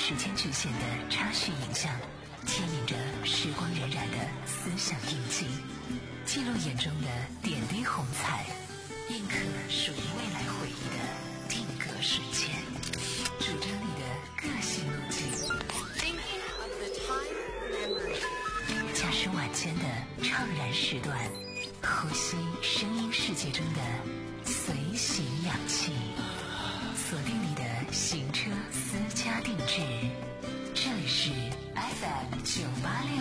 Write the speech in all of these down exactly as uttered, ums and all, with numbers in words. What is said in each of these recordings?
时间局限的插叙影像，牵引着时光荏苒的思想印记，记录眼中的点滴红彩，印刻属于未来回忆的定格瞬间，主张你的个性路径。驾驶晚间的怅然时段，呼吸声音世界中的随行氧气，锁定你的行车私家定制。这里是 F M 九八六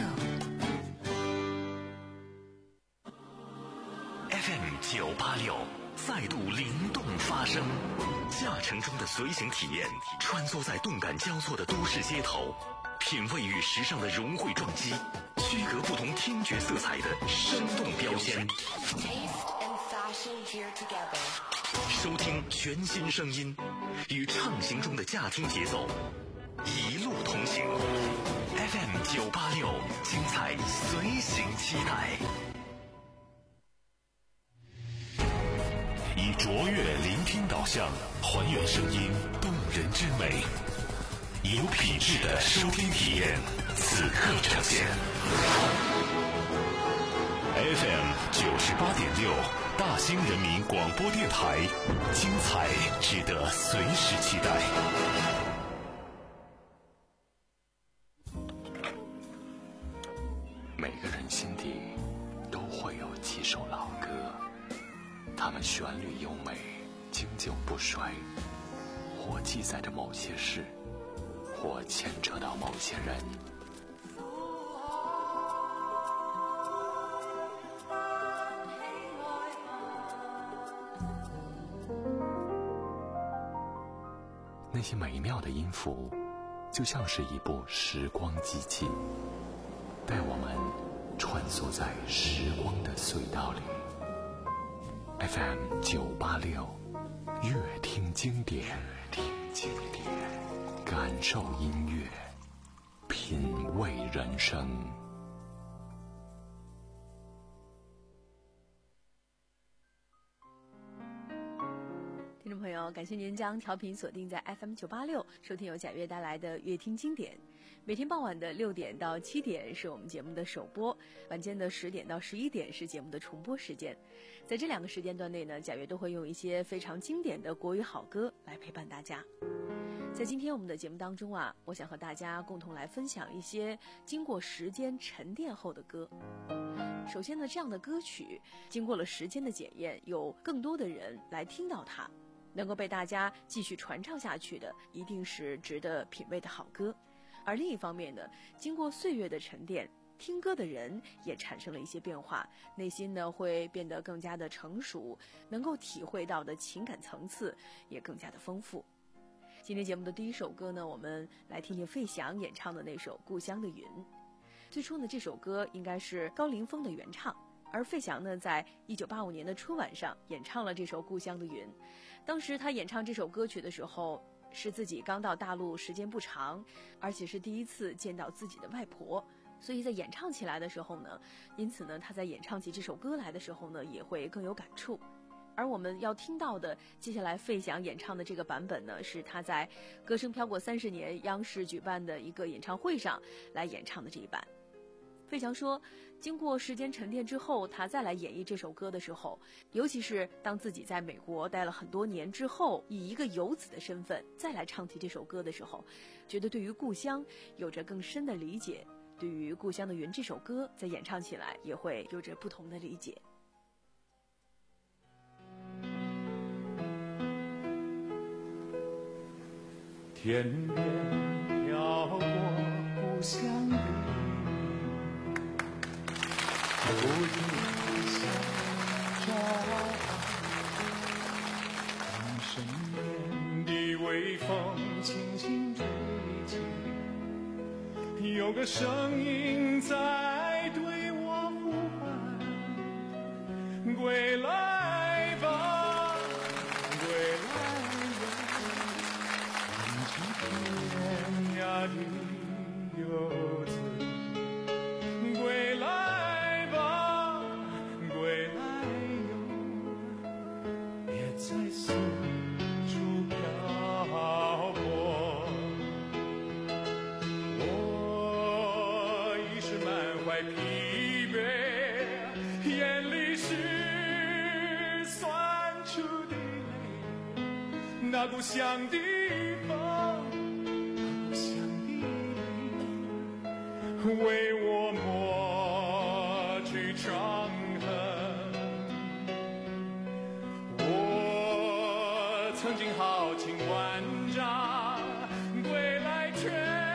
F M 九八六再度灵动发声，驾乘中的随行体验，穿梭在动感交错的都市街头，品味与时尚的融汇撞击，区隔不同听觉色彩的生动标签。收听全新声音，与畅行中的驾听节奏，一路同行。F M 九八六，精彩随行期待。以卓越聆听导向，还原声音动人之美，有品质的收听体验，此刻呈现。F M 九十八点六，大兴人民广播电台，精彩值得随时期待。每个人心底都会有几首老歌，它们旋律优美，经久不衰，或记载着某些事，或牵扯到某些人。那些美妙的音符，就像是一部时光机器，带我们穿梭在时光的隧道里。F M 九八六，乐听经典，乐听经典，感受音乐，品味人生。 听众朋友，感谢您将调频锁定在 F M 九八六，收听由贾悦带来的乐听经典。每天傍晚的六点到七点是我们节目的首播，晚间的十点到十一点是节目的重播时间。在这两个时间段内呢，贾悦都会用一些非常经典的国语好歌来陪伴大家。在今天我们的节目当中啊，我想和大家共同来分享一些经过时间沉淀后的歌。首先呢，这样的歌曲经过了时间的检验，有更多的人来听到它，能够被大家继续传唱下去的，一定是值得品味的好歌。而另一方面呢，经过岁月的沉淀，听歌的人也产生了一些变化，内心呢会变得更加的成熟，能够体会到的情感层次也更加的丰富。今天节目的第一首歌呢，我们来听听费翔演唱的那首《故乡的云》。最初呢，这首歌应该是高凌风的原唱，而费翔呢，在一九八五年的春晚上演唱了这首《故乡的云》。当时他演唱这首歌曲的时候，是自己刚到大陆时间不长，而且是第一次见到自己的外婆，所以在演唱起来的时候呢，因此呢，他在演唱起这首歌来的时候呢，也会更有感触。而我们要听到的接下来费翔演唱的这个版本呢，是他在《歌声飘过三十年》央视举办的一个演唱会上来演唱的这一版。费翔说，经过时间沉淀之后，他再来演绎这首歌的时候，尤其是当自己在美国待了很多年之后，以一个游子的身份再来唱起这首歌的时候，觉得对于故乡有着更深的理解，对于《故乡的云》这首歌在演唱起来也会有着不同的理解。 天边飘过故乡的不停想着，当身边的微风轻轻吹起，有个声音在对我呼唤，归来吧，归来吧，天涯的游子，归来吧，归来哟，别在四处漂泊。 外疲惫，眼里是酸楚的泪，那故乡的风，那故乡的雨，为我抹去伤痕。我曾经豪情万丈，归来却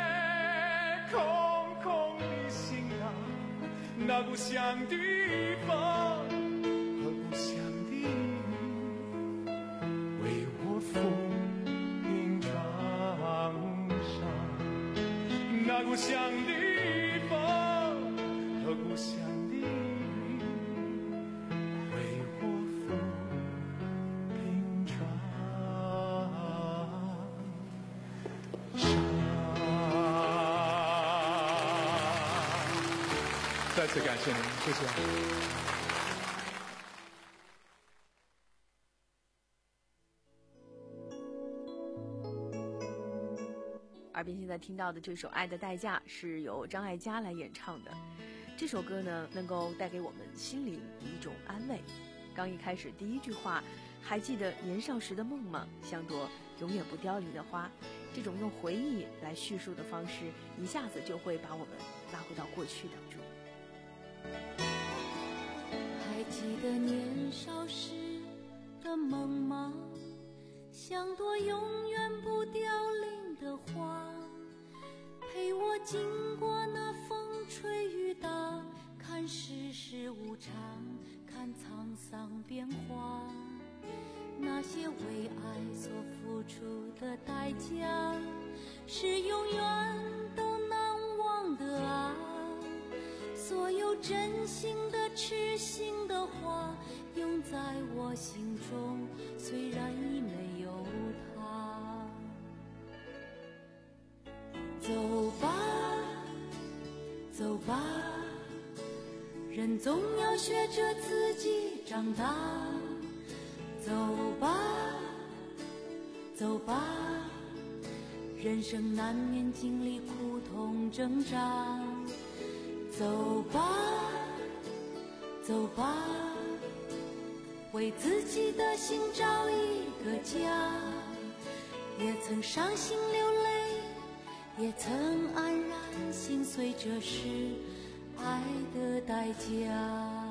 空空的行囊，那故乡的风和故乡的雨，为我抚平创伤，那故乡的风和故乡的雨，为我抚平创伤。再次感谢您，谢谢。 耳边现在听到的这首《爱的代价》是由张艾嘉来演唱的。这首歌呢，能够带给我们心灵一种安慰。刚一开始第一句话，还记得年少时的梦吗？像朵永远不凋零的花。这种用回忆来叙述的方式，一下子就会把我们拉回到过去当中。 还记得年少时的梦吗？像朵永远不凋零的花，陪我经过那风吹雨打，看世事无常，看沧桑变化。那些为爱所付出的代价，是永远都难忘的啊。所有真心的痴心的话，永在我心中，虽然已没有他。走吧走吧，人总要学着自己长大。走吧走吧，人生难免经历苦痛挣扎。走吧走吧，为自己的心找一个家。也曾伤心流泪，也曾安然心碎，这是爱的代价。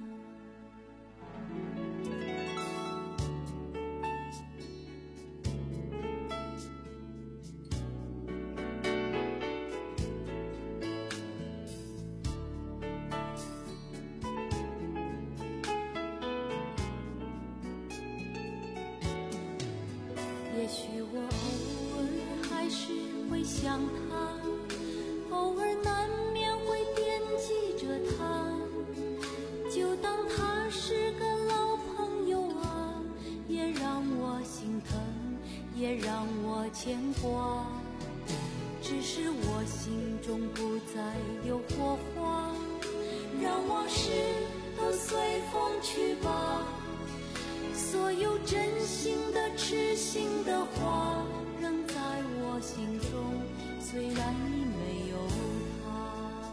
也许我偶尔还是会想他，偶尔难免会惦记着他，就当他是个老朋友啊，也让我心疼，也让我牵挂。只是我心中不再有火花，让往事都随风去吧。所有真心的痴心的话，仍在我心中，虽然已没有他。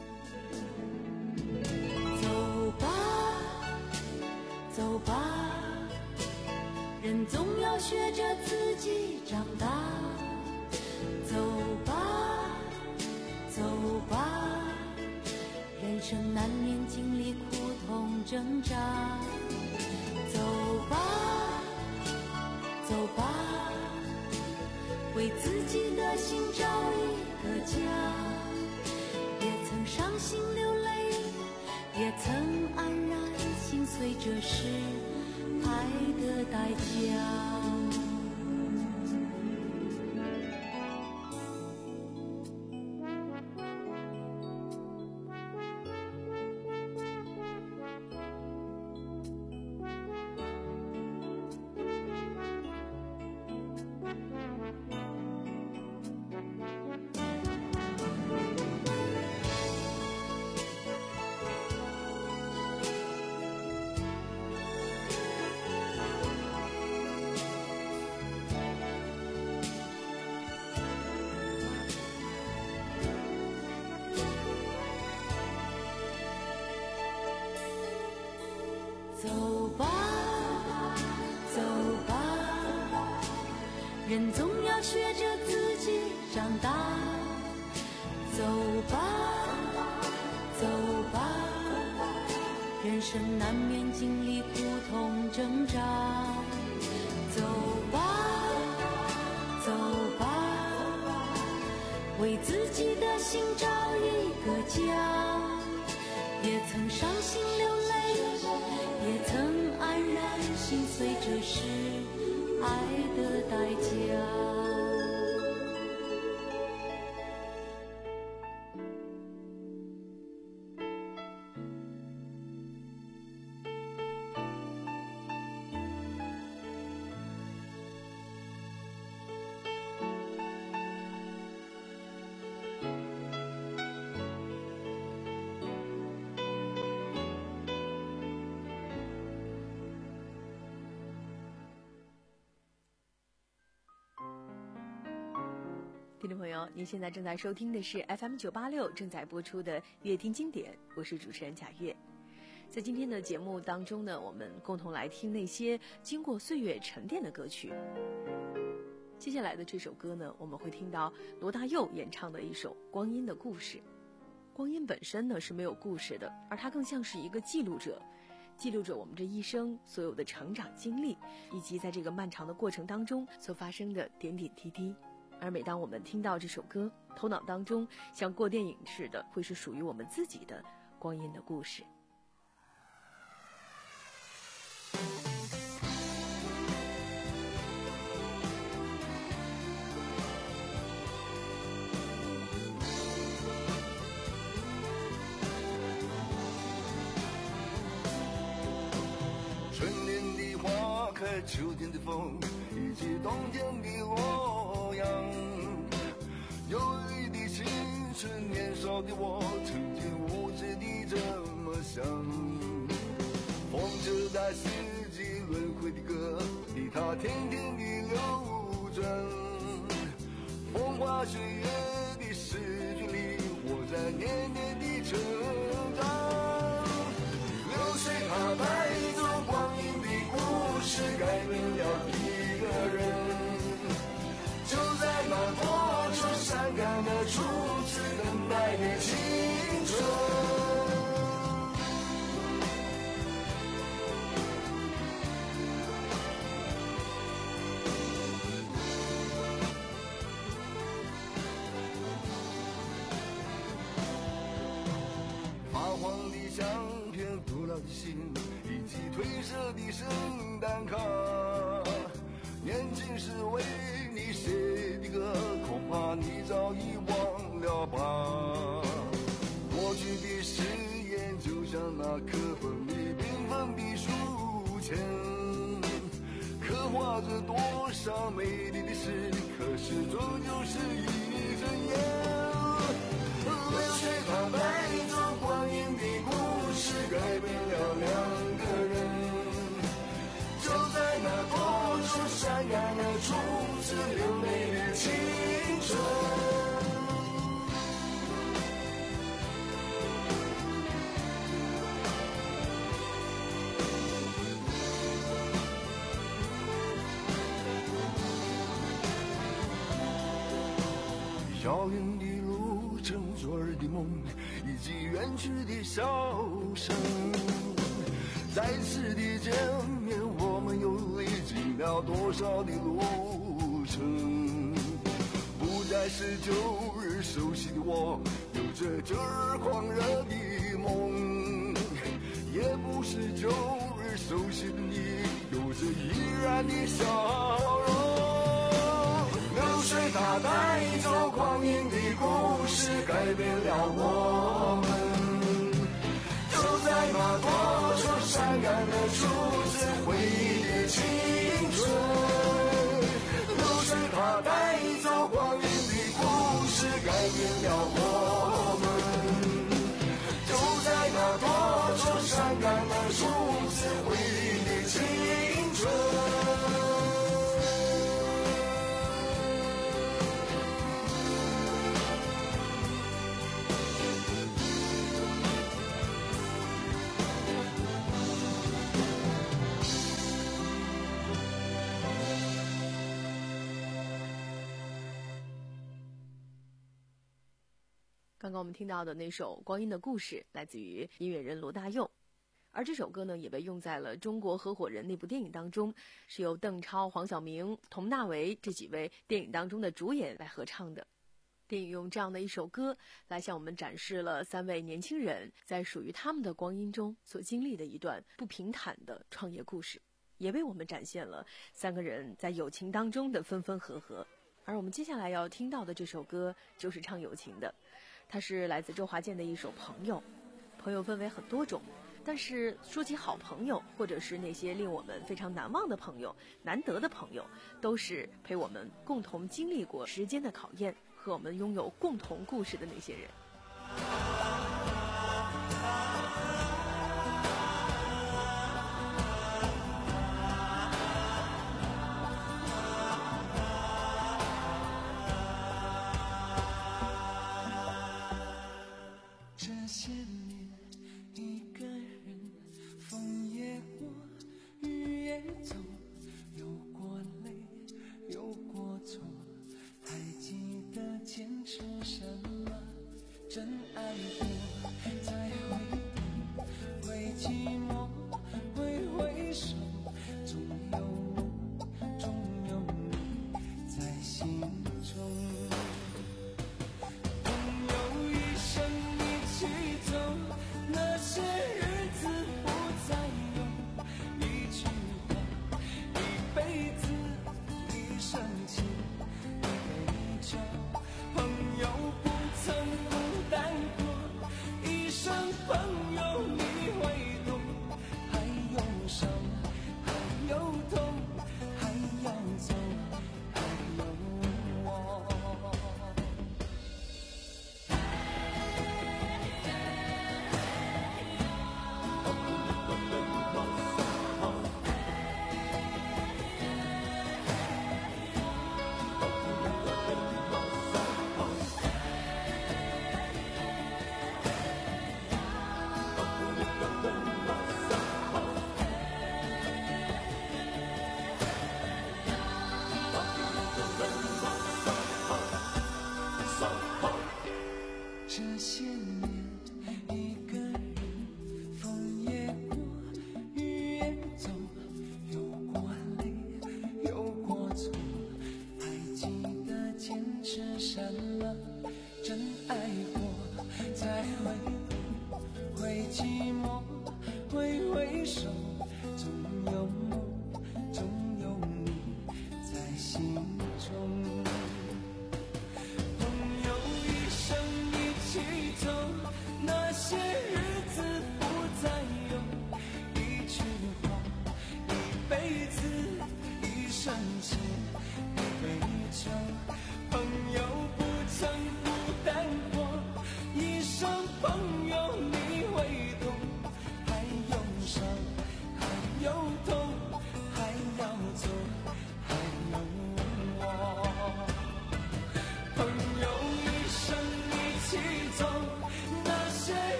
走吧走吧，人总要学着自己长大。走吧走吧，人生难免经历苦痛挣扎。走吧走吧，为自己的心找一个家。也曾伤心流泪，也曾安然心碎，这是爱的代价。 人总要学着自己长大。走吧，走吧，人生难免经历苦痛挣扎。走吧，走吧，为自己的心找一个家。也曾伤心流泪，也曾黯然心碎，这是爱的代价。 听众朋友，您现在正在收听的是 F M 九八六正在播出的乐听经典，我是主持人贾月。在今天的节目当中呢，我们共同来听那些经过岁月沉淀的歌曲。接下来的这首歌呢，我们会听到罗大佑演唱的一首《光阴的故事》。光阴本身呢是没有故事的，而它更像是一个记录者，记录着我们这一生所有的成长经历，以及在这个漫长的过程当中所发生的点点滴滴。而每当我们听到这首歌，头脑当中像过电影似的，会是属于我们自己的光阴的故事。 春天的花开，秋天的风，以及冬天的洛阳。忧郁的青春，年少的我，曾经无知地这么想。风车在四季轮回的歌里，它天天地流转。风花雪月的诗句里，我在年年地成长。流水它带走光阴的故事，改变了一个人。就在那多愁善感的初次等待的青春。发黄的相片，古老的信，以及褪色的圣诞卡。年轻时为你写的歌，恐怕你早已忘了吧。过去的誓言就像那课本里缤纷的书签，刻画着多少美丽的事，可是终究是一阵烟。流水它带走光阴的故事，改变了两个人。就在那多愁善感的初次流泪的青春。遥远的路程，昨日的梦，以及远去的笑声。再次的见面，我们又历经了多少的路程？不再是旧日熟悉的我，有着旧日狂热的梦，也不是旧日熟悉的你，有着依然的笑容。流水它带走光阴的故事，改变了我们。就在那多愁善感的初次回忆的青春。流水它带走光阴的故事，改变了我们。就在那多愁善感的初次回忆的青春。 刚刚我们听到的那首《光阴的故事》来自于音乐人罗大佑，而这首歌呢也被用在了《中国合伙人》那部电影当中，是由邓超、黄晓明、佟大为这几位电影当中的主演来合唱的。电影用这样的一首歌来向我们展示了三位年轻人在属于他们的光阴中所经历的一段不平坦的创业故事，也为我们展现了三个人在友情当中的分分合合。而我们接下来要听到的这首歌就是唱友情的，它是来自周华健的一首《朋友》。朋友分为很多种，但是说起好朋友，或者是那些令我们非常难忘的朋友、难得的朋友，都是陪我们共同经历过时间的考验，和我们拥有共同故事的那些人。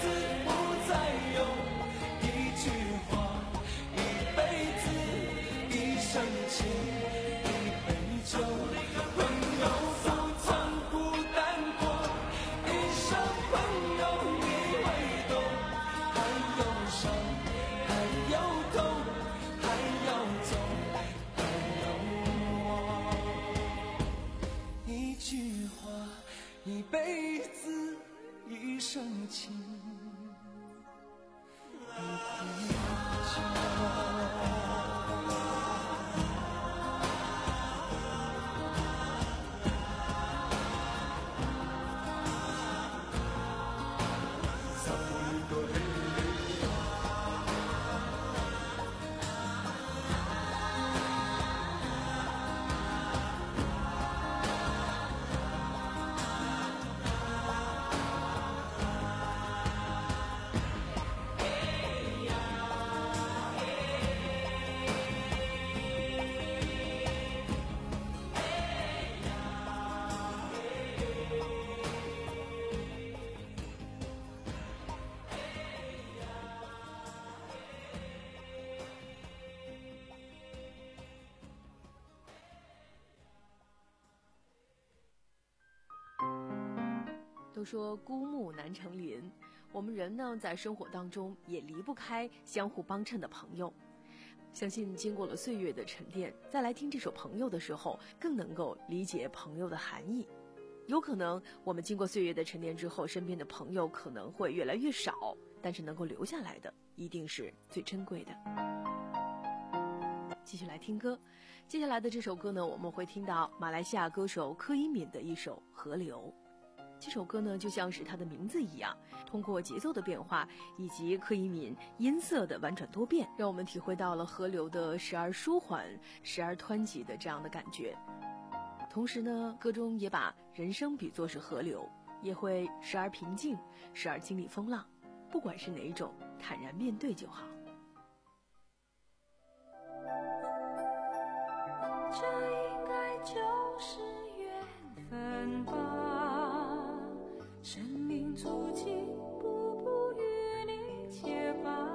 一说孤木难成林，我们人呢在生活当中也离不开相互帮衬的朋友。相信经过了岁月的沉淀，再来听这首《朋友》的时候，更能够理解朋友的含义。有可能我们经过岁月的沉淀之后，身边的朋友可能会越来越少，但是能够留下来的一定是最珍贵的。继续来听歌，接下来的这首歌呢，我们会听到马来西亚歌手柯以敏的一首《河流》。这首歌呢，就像是它的名字一样，通过节奏的变化以及柯以敏音色的婉转多变，让我们体会到了河流的时而舒缓时而湍急的这样的感觉。同时呢，歌中也把人生比作是河流，也会时而平静时而经历风浪，不管是哪一种，坦然面对就好。 这应该就是缘分吧，生命足迹步步与你结伴，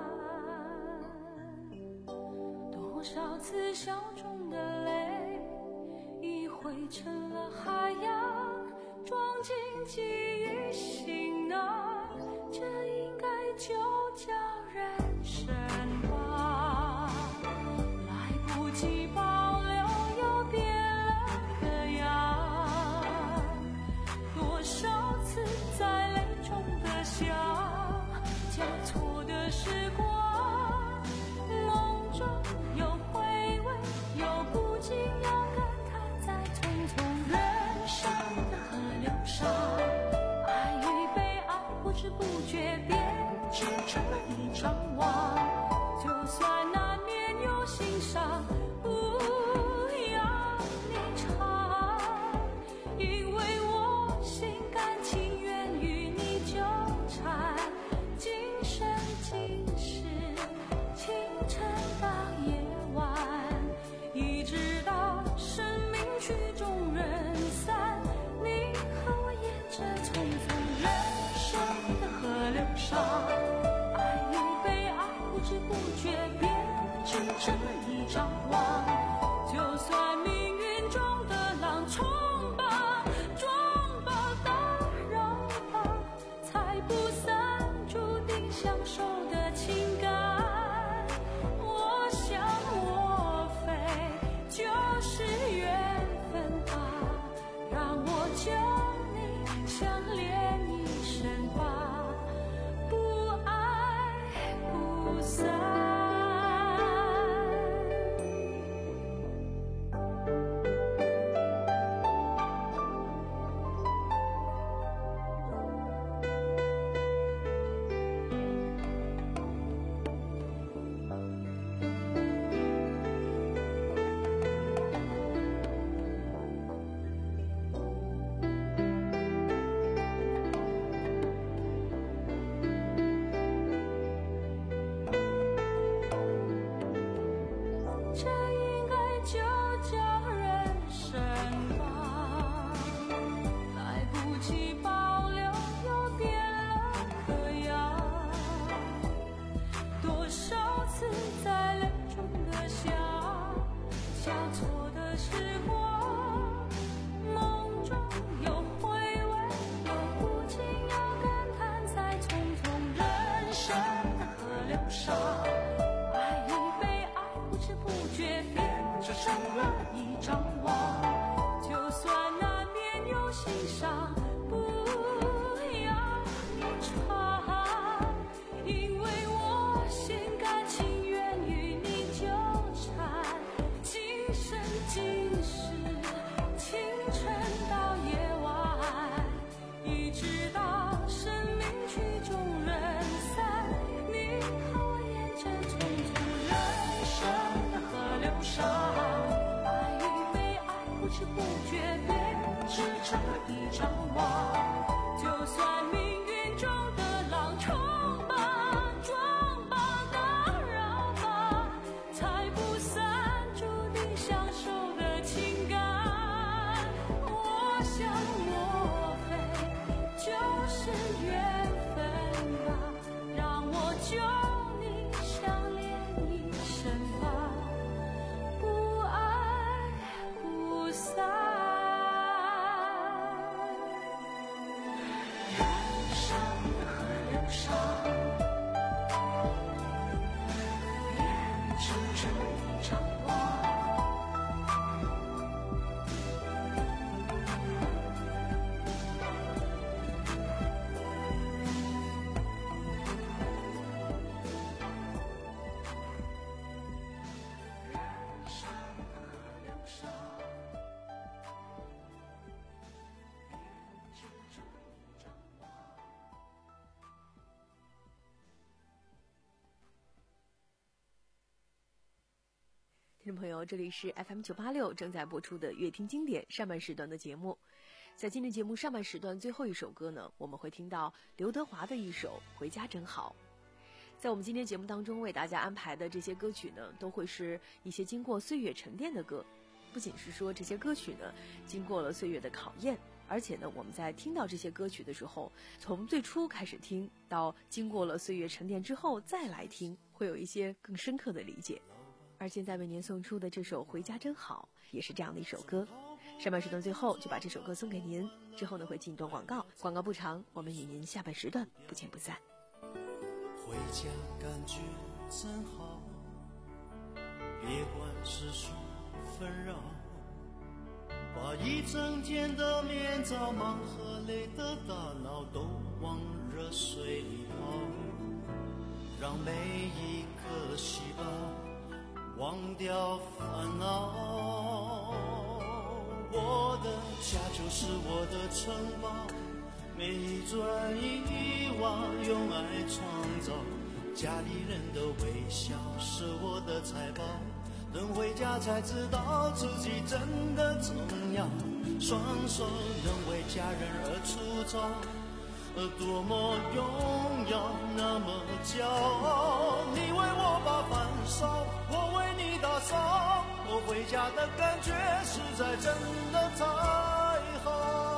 多少次笑中的泪已汇成了海洋，装进记忆行囊，这应该就叫人生吧，来不及保留又变了个样，多少次在泪中的笑，交错的时光，梦中有回味，有不禁要感叹，在匆匆人生的河流上，爱与被爱不知不觉编织成了一张网，就算难免有心伤，不要你尝，因为我心甘情愿与你纠缠，今生今世，清晨到夜晚，一直到生命曲终人散，你和我沿着匆匆人生的河流上，爱与被爱不知不觉编织成了一张网，就算命运中的浪冲吧撞吧打扰吧，才不散注定相守的情感，我想我非就是缘分吧，让我救你相恋一生吧，不爱不散。这应该就叫人生吧，来不及保留又变了个样，多少次在泪中的笑，交错的时光，梦中有回味，有不禁要感叹，在匆匆人生的河流上，爱与被爱不知不觉编织成了一张网，就算难免有心伤，不要你尝，因为我心甘情愿与你纠缠，今生今世，清晨到夜晚，一直到生命曲终人散，你和我沿着匆匆人生的河流上，爱与被爱不知不觉编织成了一张网，就算命运中的浪冲吧撞吧打扰吧，才不散注定相守的情感，我想我非就是缘分吧，让我救你相恋一生吧，不爱不散。 成长望。 听众朋友，这里是 F M 九八六正在播出的乐听经典上半时段的节目。在今天节目上半时段最后一首歌呢，我们会听到刘德华的一首《回家真好》。在我们今天节目当中为大家安排的这些歌曲呢，都会是一些经过岁月沉淀的歌。不仅是说这些歌曲呢经过了岁月的考验，而且呢我们在听到这些歌曲的时候，从最初开始听到经过了岁月沉淀之后再来听，会有一些更深刻的理解。而现在为您送出的这首《回家真好》也是这样的一首歌。上半时段最后就把这首歌送给您，之后呢会进一段广告，广告不长，我们与您下半时段不见不散。 回家感觉真好，别管世俗纷扰，把一整天的面罩忙和累的大脑都往热水里泡，让每一颗细胞忘掉烦恼。我的家就是我的城堡，每一砖一瓦用爱创造，家里人的微笑是我的财宝，等回家才知道自己真的重要，双手能为家人而出招，多么荣耀，那么骄傲。你为我把饭烧，我为你打扫，我回家的感觉实在真的太好。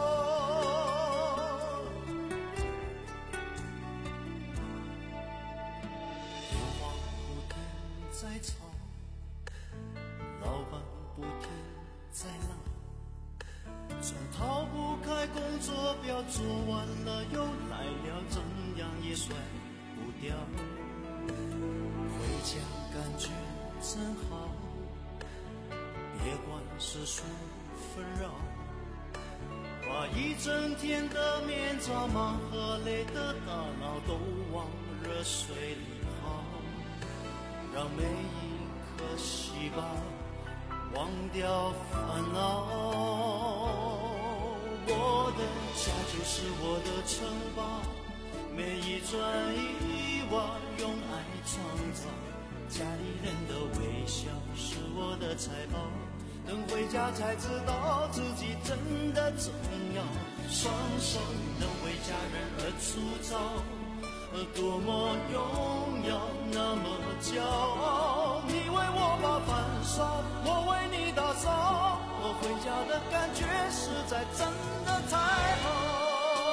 电话不停在吵，老板不停在闹，总逃不开工作表，做完了又来了，怎样也甩不掉。回家感觉真好，别管世俗纷扰，把一整天的面罩忙和累的大脑都往热水里泡，让每一颗细胞忘掉烦恼。我的家就是我的城堡，每一砖一瓦用爱创造，家里人的微笑是我的财宝，等回家才知道自己真的重要，双手能为家人而出招，多么荣耀，那么骄傲。你为我把饭烧，我为你打扫，我回家的感觉实在真的太好。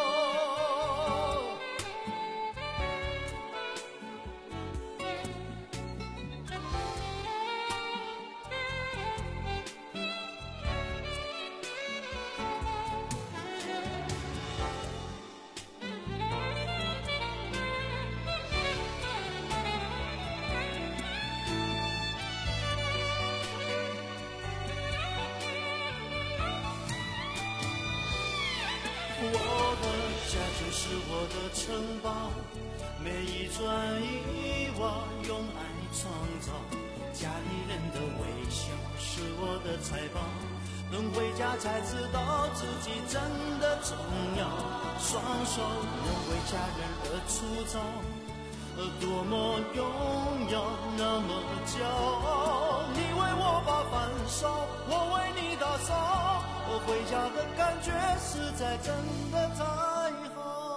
我的家就是我的城堡，每一砖一瓦用爱创造，家里人的微笑是我的财宝，等回家才知道自己真的重要，双手能为家人而出招，多么荣耀，那么骄傲。你为我把饭烧，我为你打扫，我回家的感觉实在真的太好。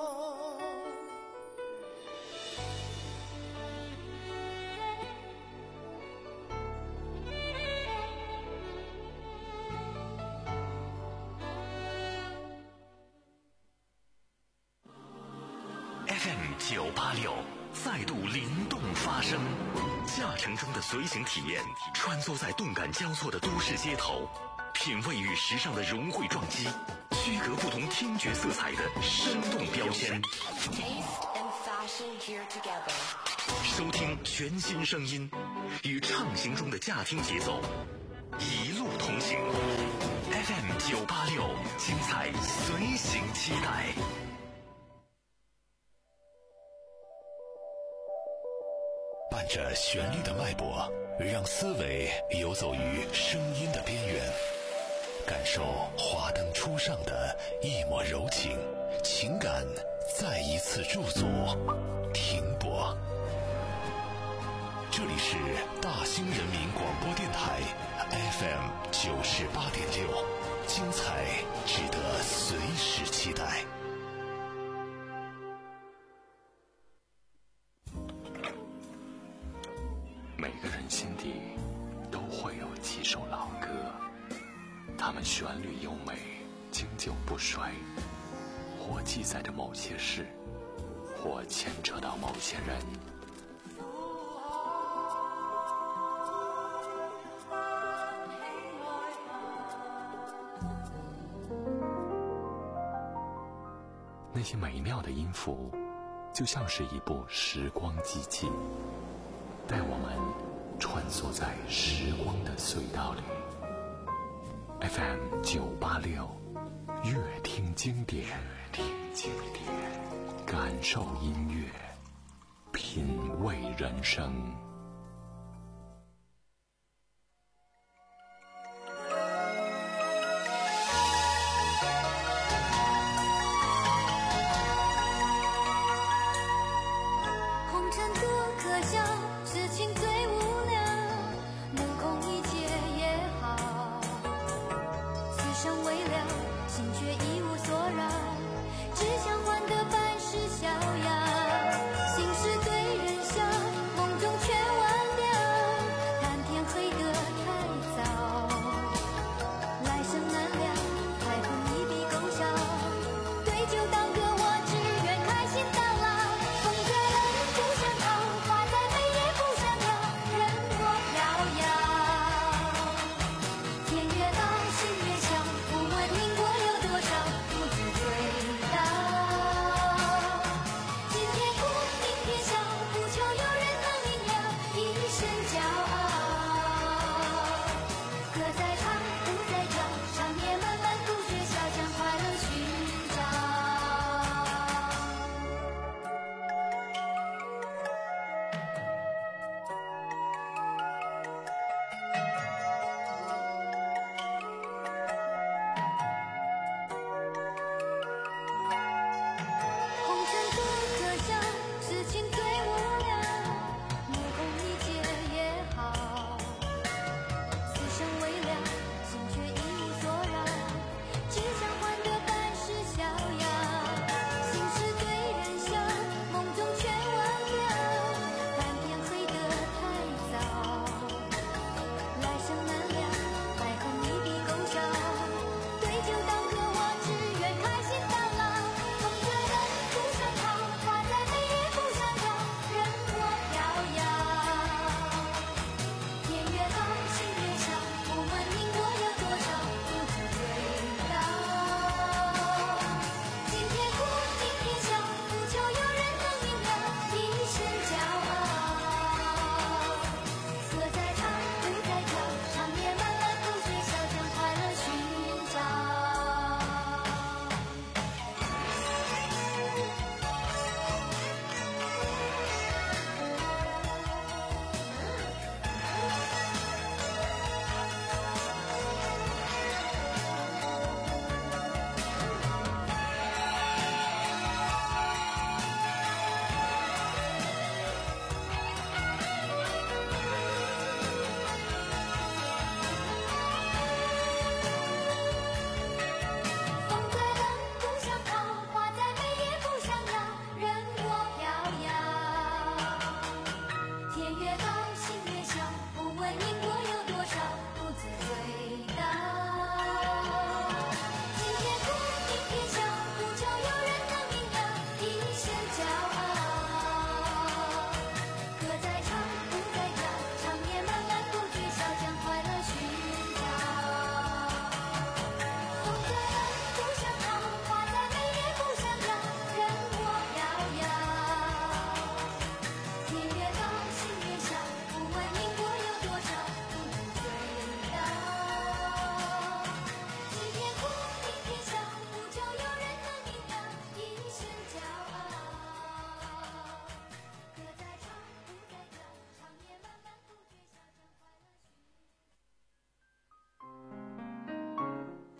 F M 九八六再度灵动发声，驾乘中的随行体验，穿梭在动感交错的都市街头，品味与时尚的融汇撞击，区隔不同听觉色彩的生动标签。 Taste and fashion here together. 收听全新声音，与畅行中的驾听节奏一路同行。F M 九八六，精彩随行期待。伴着旋律的脉搏，让思维游走于声音的边缘，感受华灯初上的一抹柔情，情感再一次驻足停泊。这里是大兴人民广播电台 F M 九十八点六，精彩值得随时期待。每个人心底都会有几首老歌，它们旋律优美，经久不衰，或记载着某些事，或牵扯到某些人。那些美妙的音符，就像是一部时光机器，带我们穿梭在时光的隧道里。F M 九八六，乐听经典，乐听经典，感受音乐，品味人生。 为了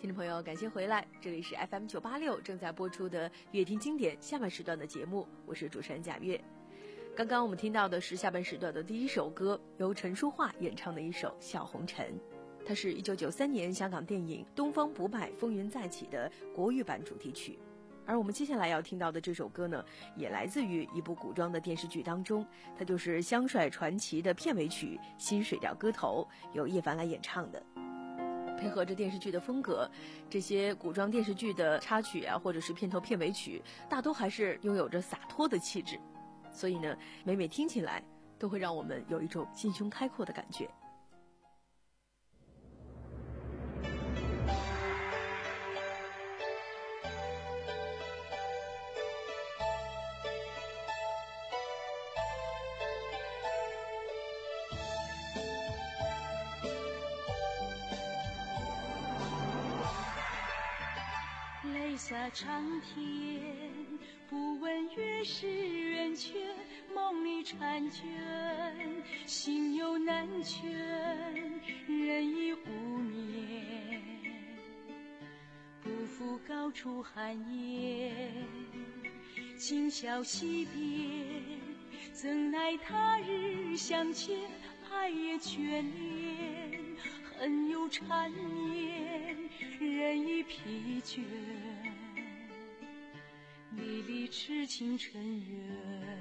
听众朋友，感谢回来，这里是 F M 九八六正在播出的乐听经典下半时段的节目，我是主持人贾月。刚刚我们听到的是下半时段的第一首歌，由陈淑桦演唱的一首《笑红尘》，它是一九九三年香港电影《东方不败风云再起》的国语版主题曲。而我们接下来要听到的这首歌呢，也来自于一部古装的电视剧当中，它就是《香帅传奇》的片尾曲《新水调歌头》，由叶凡来演唱的。配合着电视剧的风格，这些古装电视剧的插曲啊，或者是片头片尾曲，大多还是拥有着洒脱的气质，所以呢，每每听起来都会让我们有一种心胸开阔的感觉。 泪洒长天，不问月是圆缺，梦里婵娟，心有难全，人已无眠。不负高处寒烟，今宵惜别，怎奈他日相见，爱也眷恋，恨又缠绵，人已疲倦，离离痴情尘缘。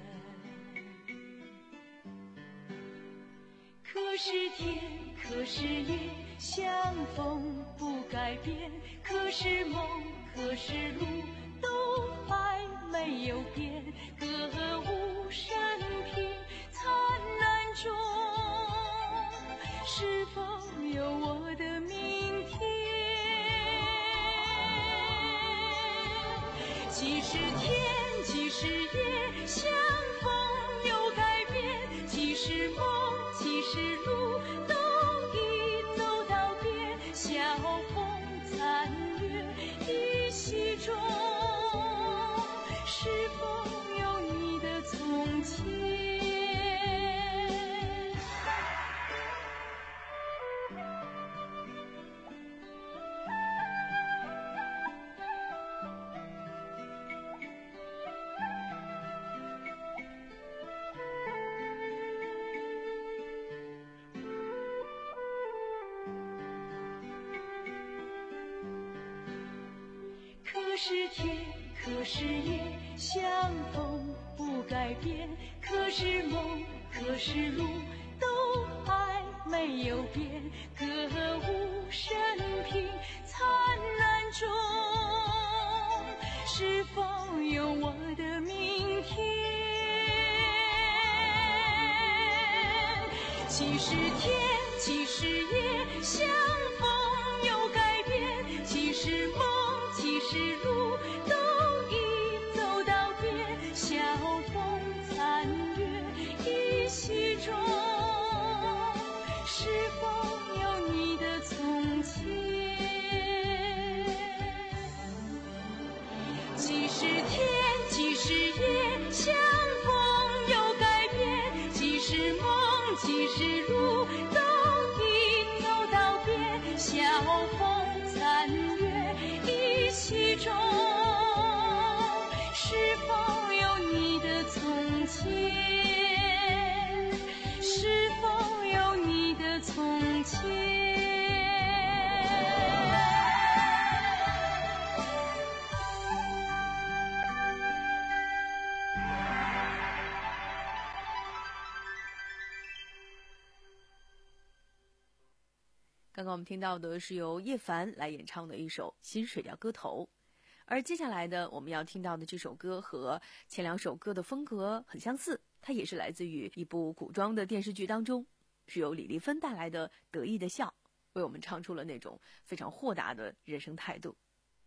可是天，可是夜，相逢不改变，可是梦，可是路，都还没有变。歌舞升平，灿烂中，是否有我的明天？即使天，即使夜，相逢有改变，即使梦，即使路，都已走到边。晓风残月依稀中，是否有你的从前？可是天，可是夜，相逢不改变，可是梦，可是路，都还没有变。歌舞升平，灿烂中，是否有我的明天？即使天，即使夜，相逢有改变，即使梦，即使路，都已走到边。晓风残月依稀中，是否有你的从前？即使天，即使夜，相逢有改变，即使梦，即使路，都已走到边。晓风残月依稀中，是否有你的从前？是否有你的从前？ 刚刚我们听到的是由叶凡来演唱的一首《新水调歌头》，而接下来的我们要听到的这首歌和前两首歌的风格很相似，它也是来自于一部古装的电视剧当中，是由李丽芬带来的《得意的笑》，为我们唱出了那种非常豁达的人生态度。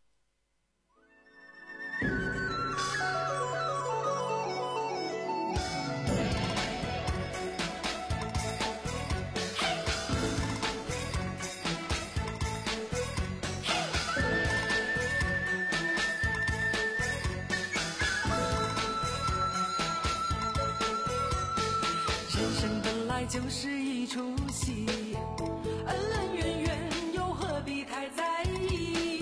就是一出戏，恩恩怨怨又何必太在意？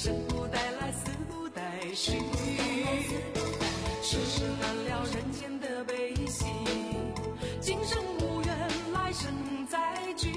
生不带来，死不带去，世事难料，人间的悲喜，今生无缘，来生再聚。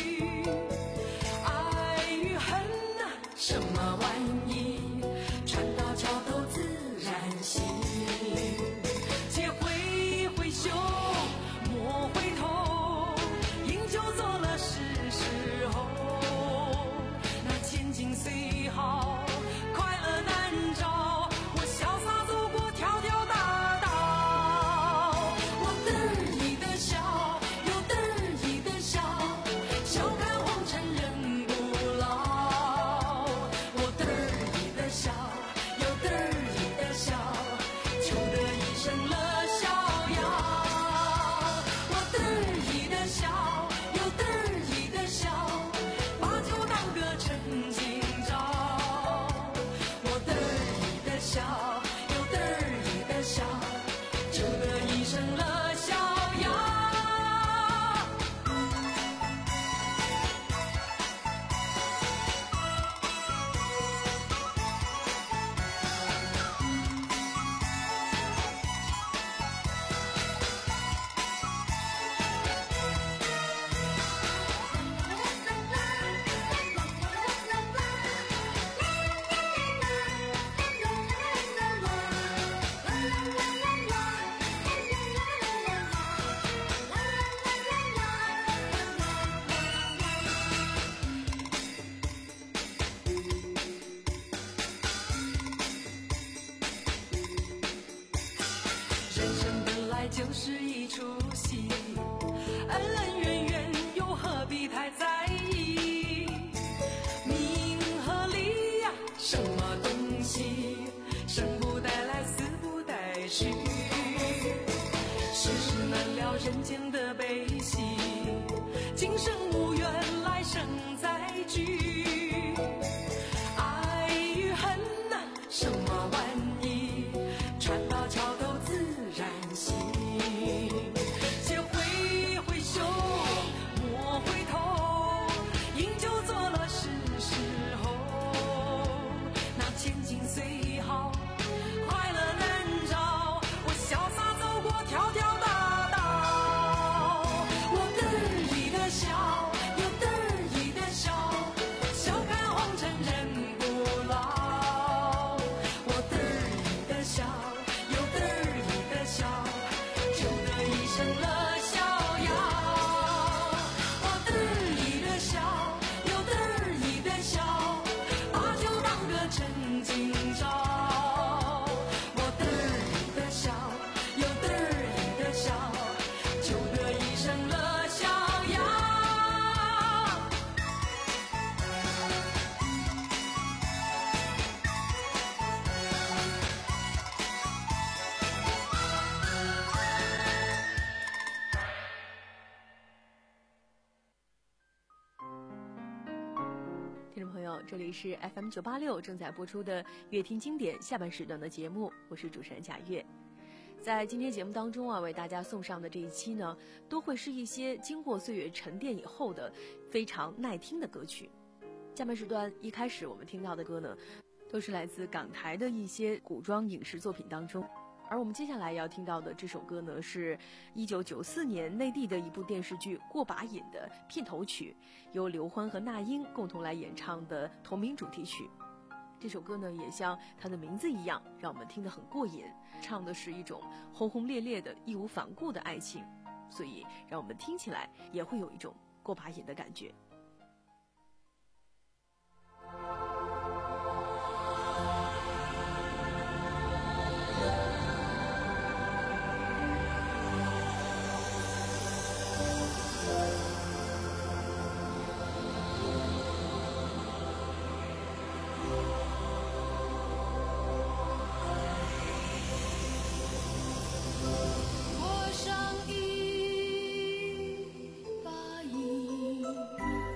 爱与恨啊，什么玩意？船到桥头自然行。且挥挥袖，莫回头，饮酒作乐是时候。那千金虽好，快乐难找，我潇洒走过条条大道。我得意的笑，又得意的笑，笑看红尘人不老。我得意的笑，又得意的笑，求得一生乐逍遥。我得意的笑，又得意的笑，把酒当歌趁今朝。我得意的笑，又得意的笑，求得一生乐逍遥。人生本来就是一出戏，恩恩怨怨又何必太在意？名和利呀，什么东西？生不带来，死不带去。世事难料，人间的悲喜，今生无缘，来生再聚。爱与恨啊，什么玩意？船到桥头自然行。且挥挥袖，莫回头，饮酒作乐是时候。那千金虽好，快乐难找，我潇洒走过条条大道。我得意的笑，又得意的笑，笑看红尘人不老。我得意的笑，又得意的笑，求得一生乐逍遥。我得意的笑，又得意的笑，把酒当歌趁今朝。我得意的笑，又得意的笑，求得一生乐逍遥。 听众朋友，这里是 F M 九八六正在播出的乐听经典下半时段的节目，我是主持人贾月。在今天节目当中啊，为大家送上的这一期呢，都会是一些经过岁月沉淀以后的非常耐听的歌曲。下半时段一开始我们听到的歌呢，都是来自港台的一些古装影视作品当中。而我们接下来要听到的这首歌呢，是一九九四年内地的一部电视剧《过把瘾》的片头曲，由刘欢和那英共同来演唱的同名主题曲。这首歌呢，也像它的名字一样，让我们听得很过瘾，唱的是一种轰轰烈烈的义无反顾的爱情，所以让我们听起来也会有一种过把瘾的感觉。 过上一把瘾。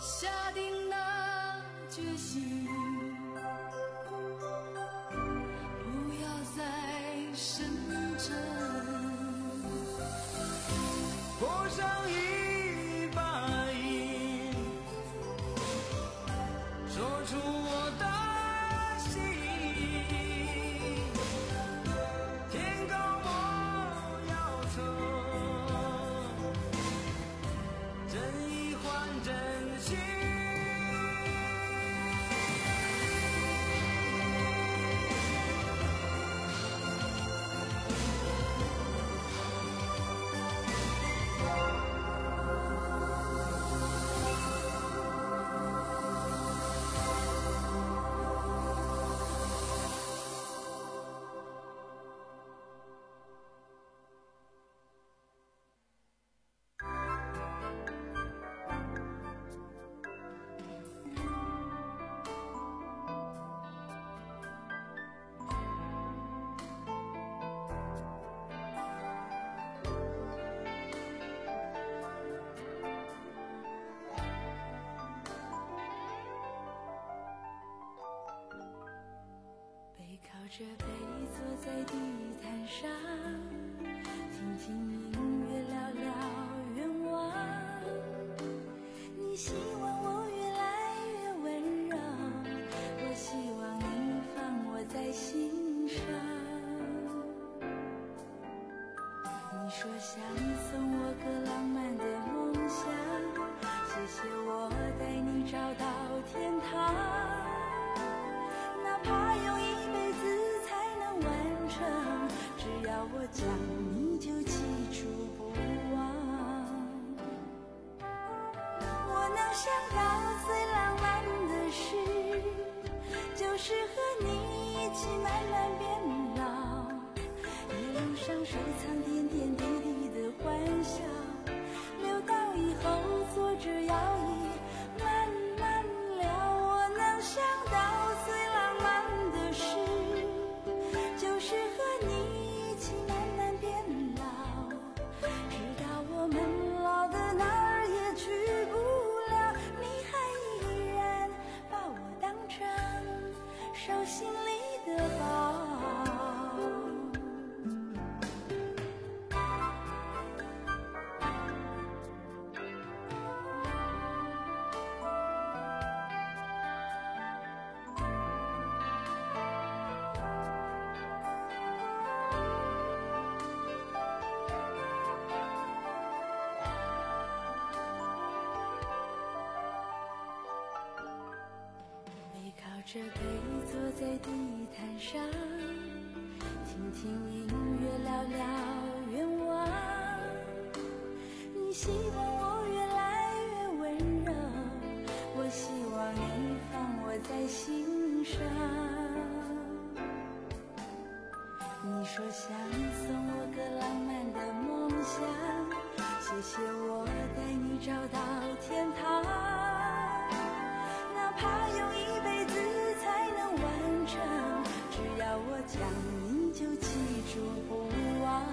下定了决心，不要再深圳， 过上一把瘾，说出我的心，天高我要测，真意换真心。 背靠着背坐在地毯上，听听音乐，聊聊愿望。你希望我越来越温柔，我希望你放我在心上。你说想送我个浪漫的梦想，谢谢我带你找到天堂。哪怕用一辈子才能完成，只要我讲你就记住不忘。我能想到最浪漫的事，就是和你一起慢慢变老，一路上收藏点点滴滴的欢笑，留到以后坐着摇椅慢慢聊。我能想到最浪漫的事，就是和你一起慢慢变老，直到我们老的哪儿也去不了，你还依然把我当成手心里的宝。着背坐在地毯上，听听音乐，聊聊愿望。你希望我越来越温柔，我希望你放我在心上。你说想送我个浪漫的梦想，谢谢我带你找到天堂。哪怕用一辈子才能完成，只要我讲你就记住不忘。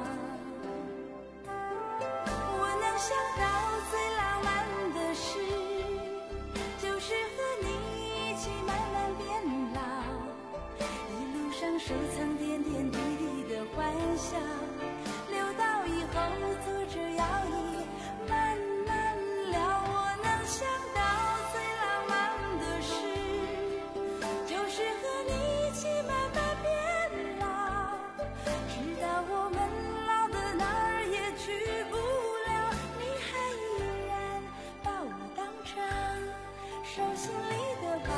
我能想到最浪漫的事，就是和你一起慢慢变老，一路上收藏点点滴滴的欢笑，留到以后坐着摇椅慢慢聊。我能想到最浪漫的事，就是和你一起慢慢变老，直到我们老的哪儿也去不了，你还依然把我当成手心里的宝。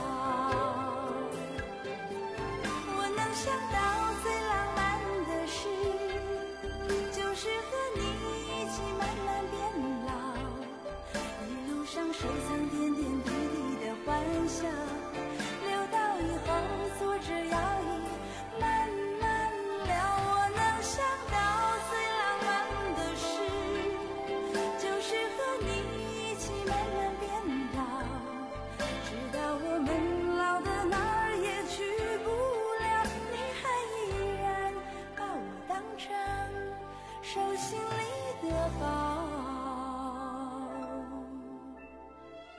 我能想到最浪漫的事，就是和你一起慢慢变老，一路上收藏点点滴滴的欢笑，留到以后坐着摇椅慢慢聊。我能想到最浪漫的事，就是和你一起慢慢变老，直到我们老的哪儿也去不了，你还依然把我当成手心里的宝。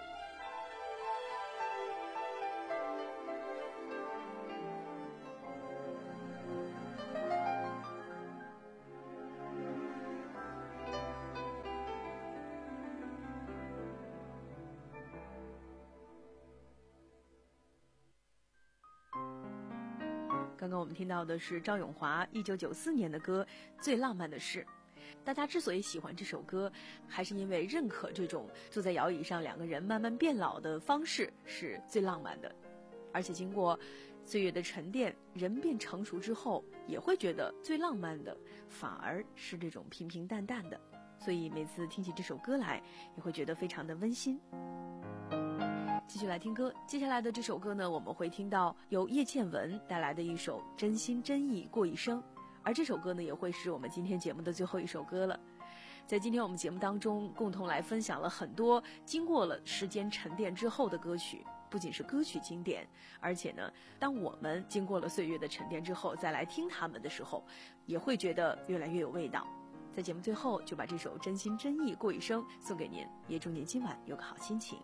刚刚我们听到的是赵咏华一九九四年的歌《最浪漫的事》。大家之所以喜欢这首歌，还是因为认可这种坐在摇椅上两个人慢慢变老的方式是最浪漫的。而且经过岁月的沉淀，人变成熟之后，也会觉得最浪漫的反而是这种平平淡淡的。所以每次听起这首歌来，也会觉得非常的温馨。继续来听歌，接下来的这首歌呢，我们会听到由叶倩文带来的一首《真心真意过一生》。而这首歌呢，也会是我们今天节目的最后一首歌了。在今天我们节目当中，共同来分享了很多经过了时间沉淀之后的歌曲，不仅是歌曲经典，而且呢，当我们经过了岁月的沉淀之后，再来听他们的时候，也会觉得越来越有味道。在节目最后，就把这首《真心真意过一生》送给您，也祝您今晚有个好心情。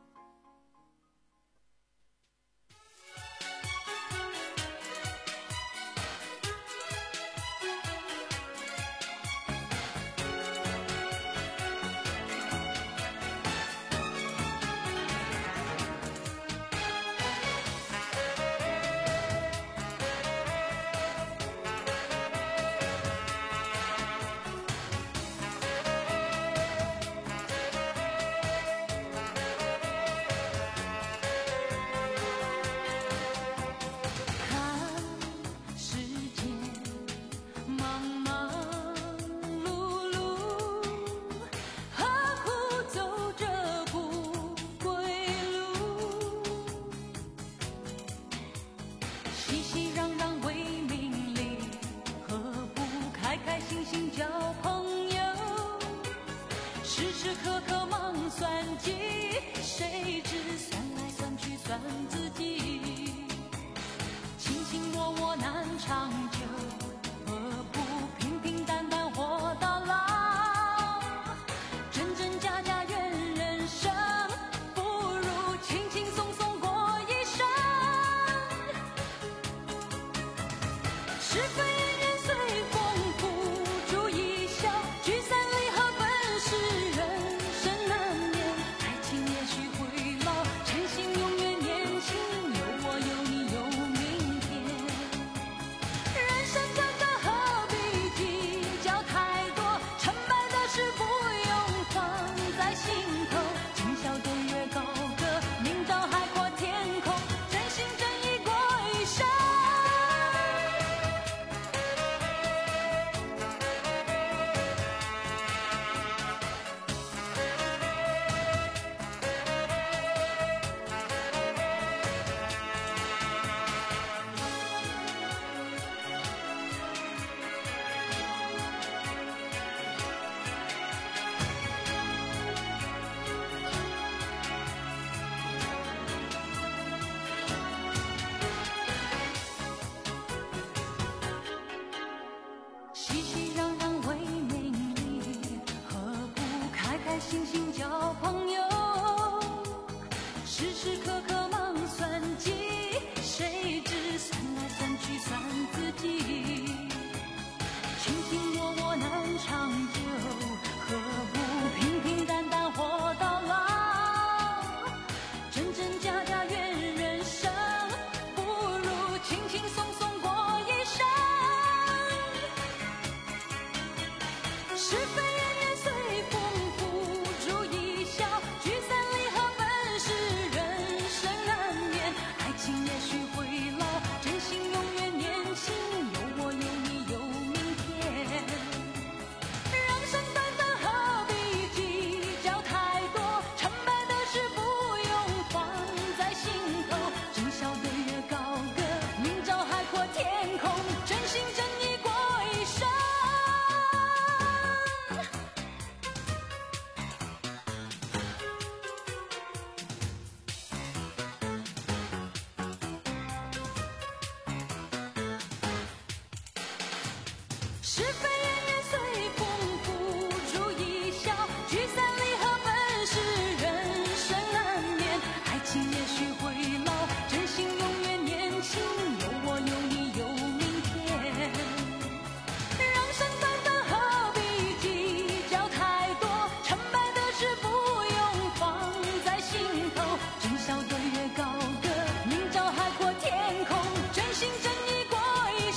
真心真意过一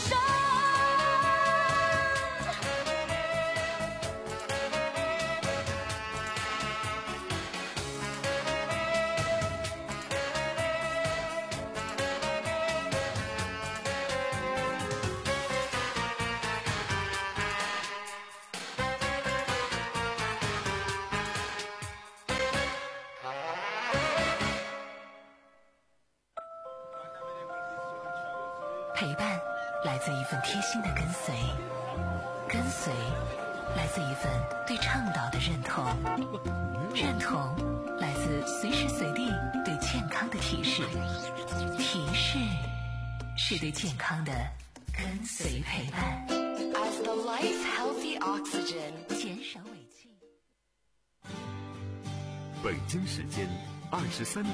陪伴来自一份贴心的跟随，跟随来自一份对倡导的认同，认同来自随时随地对健康的提示，提示是对健康的跟随陪伴。 As the life healthy oxygen， 减少尾气。 北京时间二十三